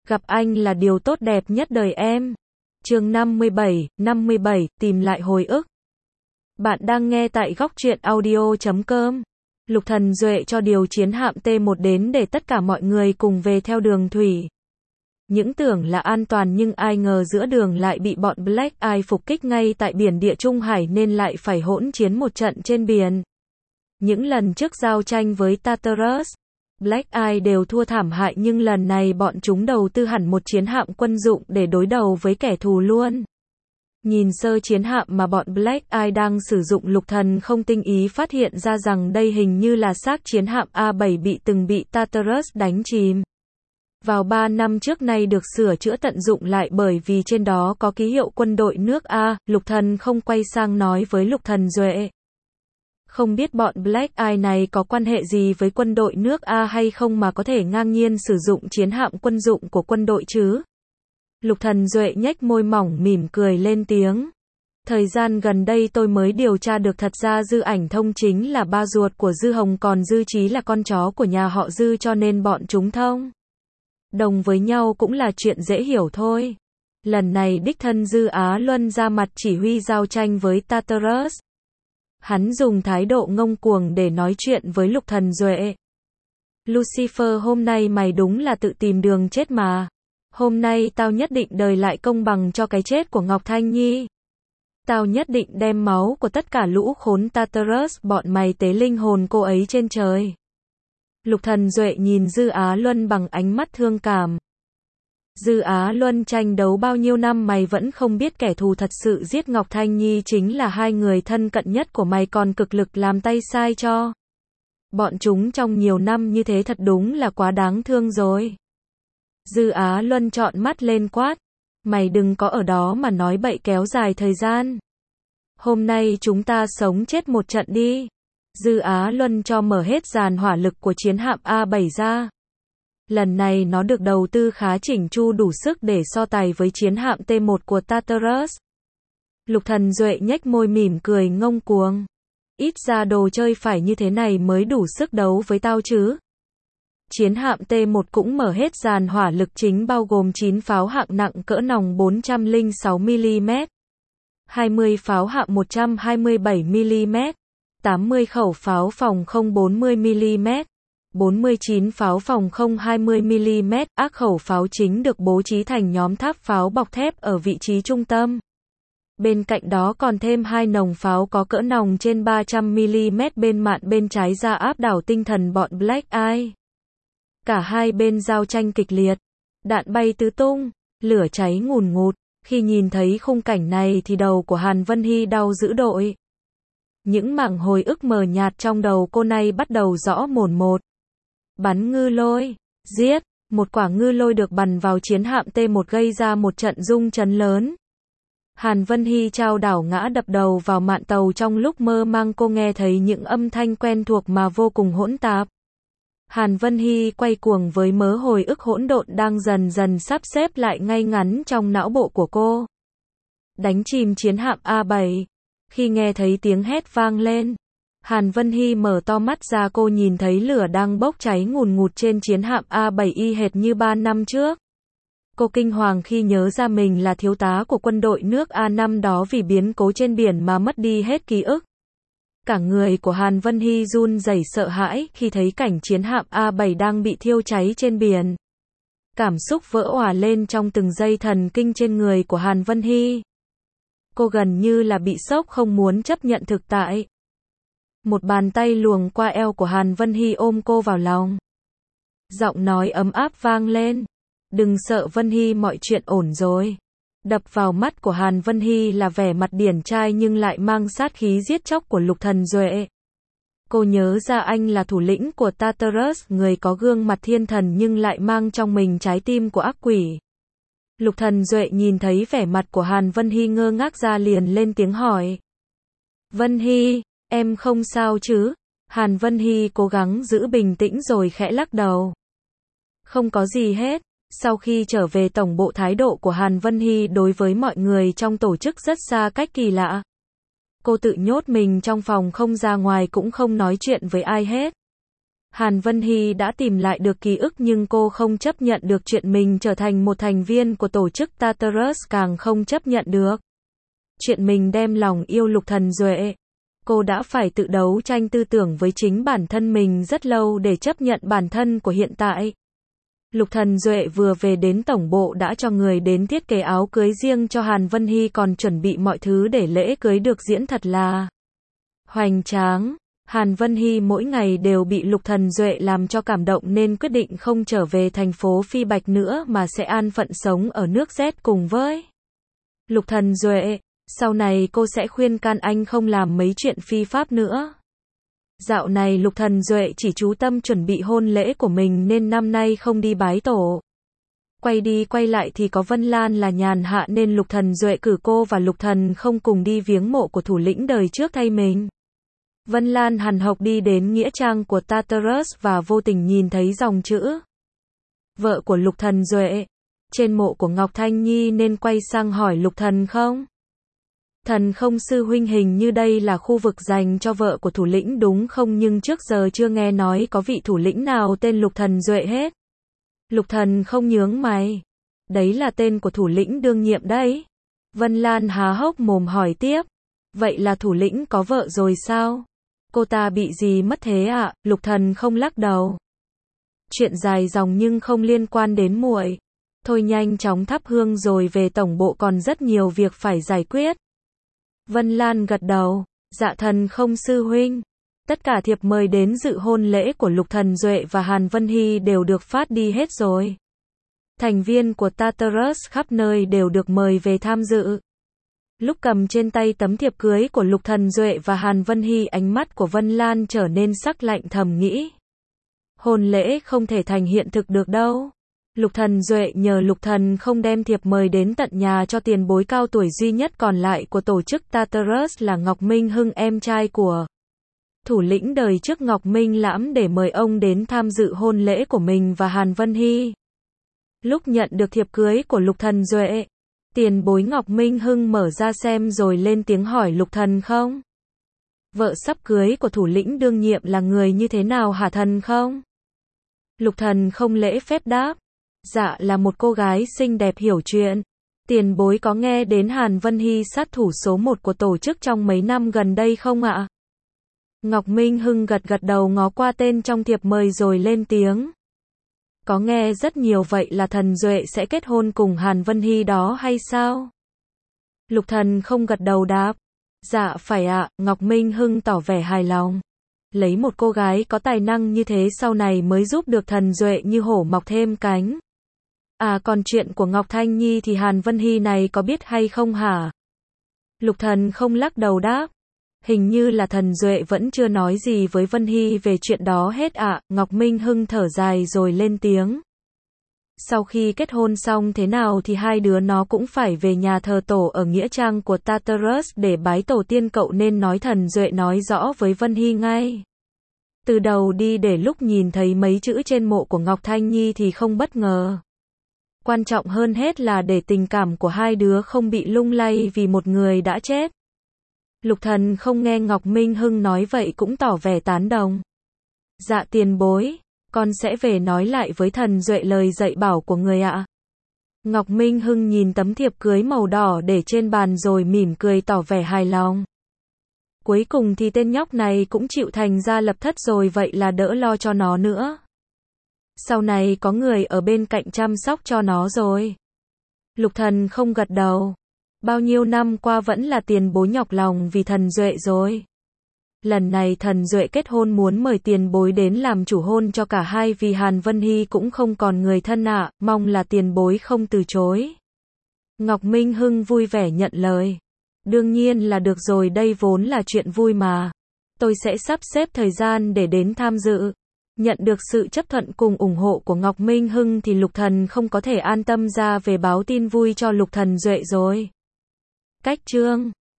Gặp anh là điều tốt đẹp nhất đời em. Chương 57, tìm lại hồi ức. Bạn đang nghe tại góc truyện audio.com. Lục Thần Duệ cho điều chiến hạm T1 đến để tất cả mọi người cùng về theo đường thủy. Những tưởng là an toàn nhưng ai ngờ giữa đường lại bị bọn Black Eye phục kích ngay tại biển Địa Trung Hải nên lại phải hỗn chiến một trận trên biển. Những lần trước giao tranh với Tartarus, Black Eye đều thua thảm hại nhưng lần này bọn chúng đầu tư hẳn một chiến hạm quân dụng để đối đầu với kẻ thù luôn. Nhìn sơ chiến hạm mà bọn Black Eye đang sử dụng, Lục Thần không tinh ý phát hiện ra rằng đây hình như là xác chiến hạm A7 từng bị Tartarus đánh chìm. Vào 3 năm trước nay được sửa chữa tận dụng lại bởi vì trên đó có ký hiệu quân đội nước A. Lục Thần không quay sang nói với Lục Thần Duệ. Không biết bọn Black Eye này có quan hệ gì với quân đội nước A hay không mà có thể ngang nhiên sử dụng chiến hạm quân dụng của quân đội chứ? Lục Thần Duệ nhếch môi mỏng mỉm cười lên tiếng. Thời gian gần đây tôi mới điều tra được thật ra Dư Ảnh Thông chính là ba ruột của Dư Hồng, còn Dư Chí là con chó của nhà họ Dư, cho nên bọn chúng thông đồng với nhau cũng là chuyện dễ hiểu thôi. Lần này đích thân Dư Á Luân ra mặt chỉ huy giao tranh với Tartarus. Hắn dùng thái độ ngông cuồng để nói chuyện với Lục Thần Duệ. Lucifer, hôm nay mày đúng là tự tìm đường chết mà. Hôm nay tao nhất định đòi lại công bằng cho cái chết của Ngọc Thanh Nhi. Tao nhất định đem máu của tất cả lũ khốn Tartarus bọn mày tế linh hồn cô ấy trên trời. Lục Thần Duệ nhìn Dư Á Luân bằng ánh mắt thương cảm. Dư Á Luân, tranh đấu bao nhiêu năm mày vẫn không biết kẻ thù thật sự giết Ngọc Thanh Nhi chính là hai người thân cận nhất của mày, còn cực lực làm tay sai cho bọn chúng trong nhiều năm như thế, thật đúng là quá đáng thương rồi. Dư Á Luân trọn mắt lên quát. Mày đừng có ở đó mà nói bậy kéo dài thời gian. Hôm nay chúng ta sống chết một trận đi. Dư Á Luân cho mở hết dàn hỏa lực của chiến hạm A7 ra. Lần này nó được đầu tư khá chỉnh chu, đủ sức để so tài với chiến hạm T1 của Tartarus. Lục Thần Duệ nhếch môi mỉm cười ngông cuồng. Ít ra đồ chơi phải như thế này mới đủ sức đấu với tao chứ. Chiến hạm T1 cũng mở hết dàn hỏa lực chính, bao gồm 9 pháo hạng nặng cỡ nòng 406mm, 20 pháo hạng 127mm, 80 khẩu pháo phòng không 40mm, 49 pháo phòng không 20mm. Ác khẩu pháo chính được bố trí thành nhóm tháp pháo bọc thép ở vị trí trung tâm. Bên cạnh đó còn thêm 2 nòng pháo có cỡ nòng trên 300mm bên mạn bên trái ra áp đảo tinh thần bọn Black Eye. Cả hai bên giao tranh kịch liệt, đạn bay tứ tung, lửa cháy ngùn ngụt. Khi nhìn thấy khung cảnh này thì đầu của Hàn Vân Hy đau dữ dội. Những mảng hồi ức mờ nhạt trong đầu cô này bắt đầu rõ mồn một. Bắn ngư lôi, giết, một quả ngư lôi được bắn vào chiến hạm T1 gây ra một trận rung chấn lớn. Hàn Vân Hy chao đảo ngã đập đầu vào mạn tàu, trong lúc mơ màng cô nghe thấy những âm thanh quen thuộc mà vô cùng hỗn tạp. Hàn Vân Hy quay cuồng với mớ hồi ức hỗn độn đang dần dần sắp xếp lại ngay ngắn trong não bộ của cô. Đánh chìm chiến hạm A7. Khi nghe thấy tiếng hét vang lên, Hàn Vân Hy mở to mắt ra, cô nhìn thấy lửa đang bốc cháy ngùn ngụt trên chiến hạm A7 y hệt như 3 năm trước. Cô kinh hoàng khi nhớ ra mình là thiếu tá của quân đội nước A năm đó vì biến cố trên biển mà mất đi hết ký ức. Cả người của Hàn Vân Hy run rẩy sợ hãi khi thấy cảnh chiến hạm A7 đang bị thiêu cháy trên biển. Cảm xúc vỡ òa lên trong từng giây thần kinh trên người của Hàn Vân Hy. Cô gần như là bị sốc, không muốn chấp nhận thực tại. Một bàn tay luồn qua eo của Hàn Vân Hy ôm cô vào lòng. Giọng nói ấm áp vang lên. Đừng sợ Vân Hy, mọi chuyện ổn rồi. Đập vào mắt của Hàn Vân Hy là vẻ mặt điển trai nhưng lại mang sát khí giết chóc của Lục Thần Duệ. Cô nhớ ra anh là thủ lĩnh của Tartarus, người có gương mặt thiên thần nhưng lại mang trong mình trái tim của ác quỷ. Lục Thần Duệ nhìn thấy vẻ mặt của Hàn Vân Hy ngơ ngác ra liền lên tiếng hỏi. Vân Hy, em không sao chứ? Hàn Vân Hy cố gắng giữ bình tĩnh rồi khẽ lắc đầu. Không có gì hết. Sau khi trở về tổng bộ, thái độ của Hàn Vân Hy đối với mọi người trong tổ chức rất xa cách kỳ lạ. Cô tự nhốt mình trong phòng không ra ngoài, cũng không nói chuyện với ai hết. Hàn Vân Hy đã tìm lại được ký ức nhưng cô không chấp nhận được chuyện mình trở thành một thành viên của tổ chức Tartarus, càng không chấp nhận được chuyện mình đem lòng yêu Lục Thần Duệ. Cô đã phải tự đấu tranh tư tưởng với chính bản thân mình rất lâu để chấp nhận bản thân của hiện tại. Lục Thần Duệ vừa về đến tổng bộ đã cho người đến thiết kế áo cưới riêng cho Hàn Vân Hy, còn chuẩn bị mọi thứ để lễ cưới được diễn thật là hoành tráng. Hàn Vân Hy mỗi ngày đều bị Lục Thần Duệ làm cho cảm động nên quyết định không trở về thành phố Phi Bạch nữa mà sẽ an phận sống ở nước Z cùng với Lục Thần Duệ. Sau này cô sẽ khuyên can anh không làm mấy chuyện phi pháp nữa. Dạo này Lục Thần Duệ chỉ chú tâm chuẩn bị hôn lễ của mình nên năm nay không đi bái tổ. Quay đi quay lại thì có Vân Lan là nhàn hạ nên Lục Thần Duệ cử cô và Lục Thần không cùng đi viếng mộ của thủ lĩnh đời trước thay mình. Vân Lan hằn học đi đến nghĩa trang của Tartarus và vô tình nhìn thấy dòng chữ vợ của Lục Thần Duệ trên mộ của Ngọc Thanh Nhi nên quay sang hỏi Lục Thần không. Thần không sư huynh, hình như đây là khu vực dành cho vợ của thủ lĩnh đúng không, nhưng trước giờ chưa nghe nói có vị thủ lĩnh nào tên Lục Thần Duệ hết. Lục Thần không nhướng mày. Đấy là tên của thủ lĩnh đương nhiệm đấy. Vân Lan há hốc mồm hỏi tiếp. Vậy là thủ lĩnh có vợ rồi sao? Cô ta bị gì mất thế ạ? Lục Thần không lắc đầu. Chuyện dài dòng nhưng không liên quan đến muội. Thôi nhanh chóng thắp hương rồi về tổng bộ, còn rất nhiều việc phải giải quyết. Vân Lan gật đầu. Dạ thần không sư huynh. Tất cả thiệp mời đến dự hôn lễ của Lục Thần Duệ và Hàn Vân Hy đều được phát đi hết rồi. Thành viên của Tartarus khắp nơi đều được mời về tham dự. Lúc cầm trên tay tấm thiệp cưới của Lục Thần Duệ và Hàn Vân Hy, ánh mắt của Vân Lan trở nên sắc lạnh, thầm nghĩ. Hôn lễ không thể thành hiện thực được đâu. Lục Thần Duệ nhờ Lục Thần không đem thiệp mời đến tận nhà cho tiền bối cao tuổi duy nhất còn lại của tổ chức Tartarus là Ngọc Minh Hưng, em trai của thủ lĩnh đời trước Ngọc Minh Lãm, để mời ông đến tham dự hôn lễ của mình và Hàn Vân Hy. Lúc nhận được thiệp cưới của Lục Thần Duệ, tiền bối Ngọc Minh Hưng mở ra xem rồi lên tiếng hỏi Lục Thần không. Vợ sắp cưới của thủ lĩnh đương nhiệm là người như thế nào hả thần không? Lục Thần không lễ phép đáp. Dạ là một cô gái xinh đẹp hiểu chuyện. Tiền bối có nghe đến Hàn Vân Hy sát thủ số 1 của tổ chức trong mấy năm gần đây không ạ? Ngọc Minh Hưng gật gật đầu, ngó qua tên trong thiệp mời rồi lên tiếng. Có nghe rất nhiều. Vậy là Thần Duệ sẽ kết hôn cùng Hàn Vân Hy đó hay sao? Lục Thần không gật đầu đáp. Dạ phải ạ. Ngọc Minh Hưng tỏ vẻ hài lòng. Lấy một cô gái có tài năng như thế sau này mới giúp được Thần Duệ như hổ mọc thêm cánh. À còn chuyện của Ngọc Thanh Nhi thì Hàn Vân Hy này có biết hay không hả? Lục Thần không lắc đầu đáp. Hình như là Thần Duệ vẫn chưa nói gì với Vân Hy về chuyện đó hết ạ. Ngọc Minh Hưng thở dài rồi lên tiếng. Sau khi kết hôn xong thế nào thì hai đứa nó cũng phải về nhà thờ tổ ở nghĩa trang của Tartarus để bái tổ tiên, cậu nên nói Thần Duệ nói rõ với Vân Hy ngay từ đầu đi, để lúc nhìn thấy mấy chữ trên mộ của Ngọc Thanh Nhi thì không bất ngờ. Quan trọng hơn hết là để tình cảm của hai đứa không bị lung lay vì một người đã chết. Lục Thần không nghe Ngọc Minh Hưng nói vậy cũng tỏ vẻ tán đồng. Dạ tiền bối, con sẽ về nói lại với Thần Duệ lời dạy bảo của người ạ. Ngọc Minh Hưng nhìn tấm thiệp cưới màu đỏ để trên bàn rồi mỉm cười tỏ vẻ hài lòng. Cuối cùng thì tên nhóc này cũng chịu thành ra lập thất rồi, vậy là đỡ lo cho nó nữa. Sau này có người ở bên cạnh chăm sóc cho nó rồi. Lục Thần không gật đầu. Bao nhiêu năm qua vẫn là tiền bối nhọc lòng vì Thần Duệ rồi. Lần này Thần Duệ kết hôn muốn mời tiền bối đến làm chủ hôn cho cả hai vì Hàn Vân Hy cũng không còn người thân ạ, mong là tiền bối không từ chối. Ngọc Minh Hưng vui vẻ nhận lời. Đương nhiên là được rồi, đây vốn là chuyện vui mà. Tôi sẽ sắp xếp thời gian để đến tham dự. Nhận được sự chấp thuận cùng ủng hộ của Ngọc Minh Hưng thì Lục Thần không có thể an tâm ra về báo tin vui cho Lục Thần Duệ rồi. Cách chương